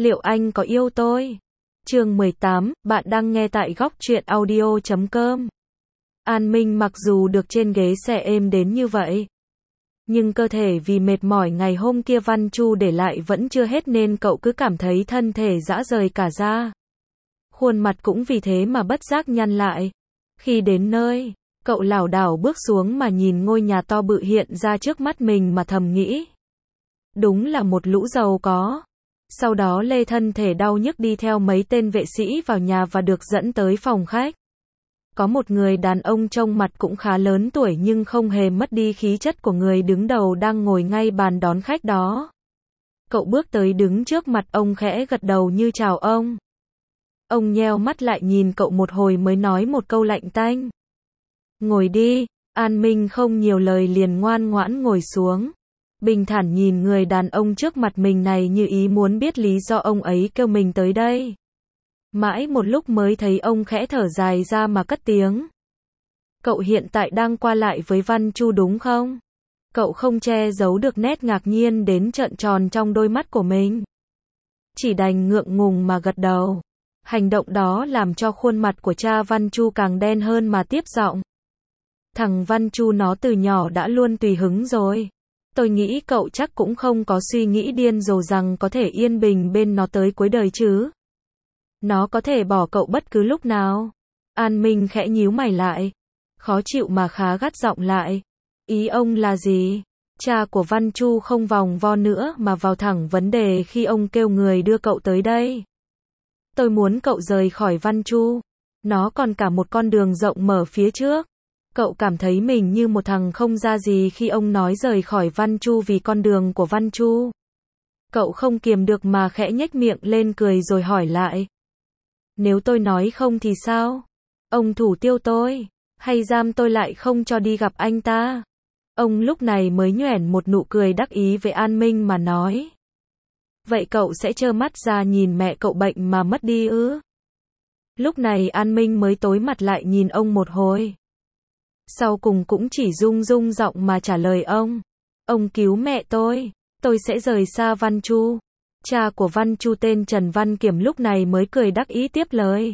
Liệu anh có yêu tôi? Chương 18, bạn đang nghe tại góc truyện audio.com. An Minh mặc dù được trên ghế xe êm đến như vậy, nhưng cơ thể vì mệt mỏi ngày hôm kia Văn Chu để lại vẫn chưa hết nên cậu cứ cảm thấy thân thể rã rời cả ra. Khuôn mặt cũng vì thế mà bất giác nhăn lại. Khi đến nơi, cậu lảo đảo bước xuống mà nhìn ngôi nhà to bự hiện ra trước mắt mình mà thầm nghĩ. Đúng là một lũ giàu có. Sau đó lê thân thể đau nhức đi theo mấy tên vệ sĩ vào nhà và được dẫn tới phòng khách. Có một người đàn ông trông mặt cũng khá lớn tuổi nhưng không hề mất đi khí chất của người đứng đầu đang ngồi ngay bàn đón khách đó. Cậu bước tới đứng trước mặt ông khẽ gật đầu như chào ông. Ông nheo mắt lại nhìn cậu một hồi mới nói một câu lạnh tanh. Ngồi đi. An Minh không nhiều lời liền ngoan ngoãn ngồi xuống. Bình thản nhìn người đàn ông trước mặt mình này như ý muốn biết lý do ông ấy kêu mình tới đây. Mãi một lúc mới thấy ông khẽ thở dài ra mà cất tiếng. Cậu hiện tại đang qua lại với Văn Chu đúng không? Cậu không che giấu được nét ngạc nhiên đến trợn tròn trong đôi mắt của mình. Chỉ đành ngượng ngùng mà gật đầu. Hành động đó làm cho khuôn mặt của cha Văn Chu càng đen hơn mà tiếp giọng. Thằng Văn Chu nó từ nhỏ đã luôn tùy hứng rồi. Tôi nghĩ cậu chắc cũng không có suy nghĩ điên rồ rằng có thể yên bình bên nó tới cuối đời chứ. Nó có thể bỏ cậu bất cứ lúc nào. An Minh khẽ nhíu mày lại. Khó chịu mà khá gắt giọng lại. Ý ông là gì? Cha của Văn Chu không vòng vo nữa mà vào thẳng vấn đề khi ông kêu người đưa cậu tới đây. Tôi muốn cậu rời khỏi Văn Chu. Nó còn cả một con đường rộng mở phía trước. Cậu cảm thấy mình như một thằng không ra gì khi ông nói rời khỏi Văn Chu vì con đường của Văn Chu. Cậu không kiềm được mà khẽ nhếch miệng lên cười rồi hỏi lại. Nếu tôi nói không thì sao? Ông thủ tiêu tôi, hay giam tôi lại không cho đi gặp anh ta? Ông lúc này mới nhoẻn một nụ cười đắc ý với An Minh mà nói. Vậy cậu sẽ trơ mắt ra nhìn mẹ cậu bệnh mà mất đi ư? Lúc này An Minh mới tối mặt lại nhìn ông một hồi. Sau cùng cũng chỉ rung rung giọng mà trả lời ông. Ông cứu mẹ tôi sẽ rời xa Văn Chu. Cha của Văn Chu tên Trần Văn Kiểm lúc này mới cười đắc ý tiếp lời.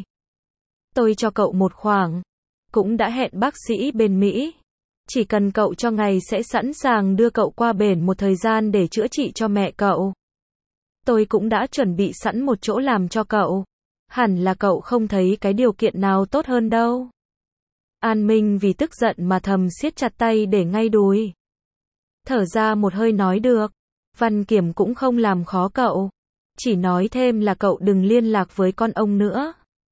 Tôi cho cậu một khoản. Cũng đã hẹn bác sĩ bên Mỹ. Chỉ cần cậu cho ngày sẽ sẵn sàng đưa cậu qua bển một thời gian để chữa trị cho mẹ cậu. Tôi cũng đã chuẩn bị sẵn một chỗ làm cho cậu. Hẳn là cậu không thấy cái điều kiện nào tốt hơn đâu. An Minh vì tức giận mà thầm siết chặt tay để ngay đùi. Thở ra một hơi nói được. Văn Kiểm cũng không làm khó cậu. Chỉ nói thêm là cậu đừng liên lạc với con ông nữa.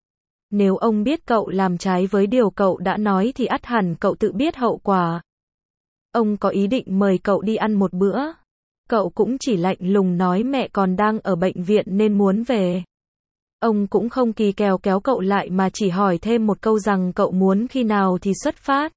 Nếu ông biết cậu làm trái với điều cậu đã nói thì ắt hẳn cậu tự biết hậu quả. Ông có ý định mời cậu đi ăn một bữa. Cậu cũng chỉ lạnh lùng nói mẹ còn đang ở bệnh viện nên muốn về. Ông cũng không kỳ kèo kéo cậu lại mà chỉ hỏi thêm một câu rằng cậu muốn khi nào thì xuất phát.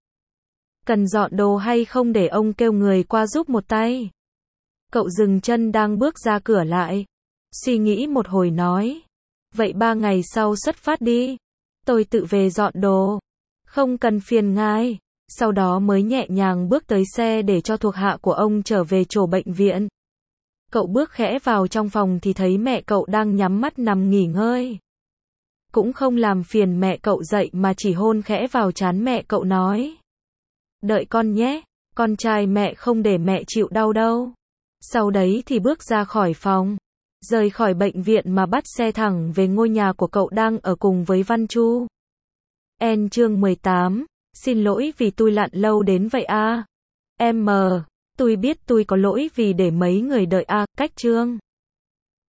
Cần dọn đồ hay không để ông kêu người qua giúp một tay. Cậu dừng chân đang bước ra cửa lại. Suy nghĩ một hồi nói. Vậy 3 ngày sau xuất phát đi. Tôi tự về dọn đồ. Không cần phiền ngài. Sau đó mới nhẹ nhàng bước tới xe để cho thuộc hạ của ông trở về chỗ bệnh viện. Cậu bước khẽ vào trong phòng thì thấy mẹ cậu đang nhắm mắt nằm nghỉ ngơi. Cũng không làm phiền mẹ cậu dậy mà chỉ hôn khẽ vào trán mẹ cậu nói. Đợi con nhé, con trai mẹ không để mẹ chịu đau đâu. Sau đấy thì bước ra khỏi phòng. Rời khỏi bệnh viện mà bắt xe thẳng về ngôi nhà của cậu đang ở cùng với Văn Chu. Chương 18. Xin lỗi vì tôi lặn lâu đến vậy à. Tôi biết tôi có lỗi vì để mấy người đợi à. Cách chương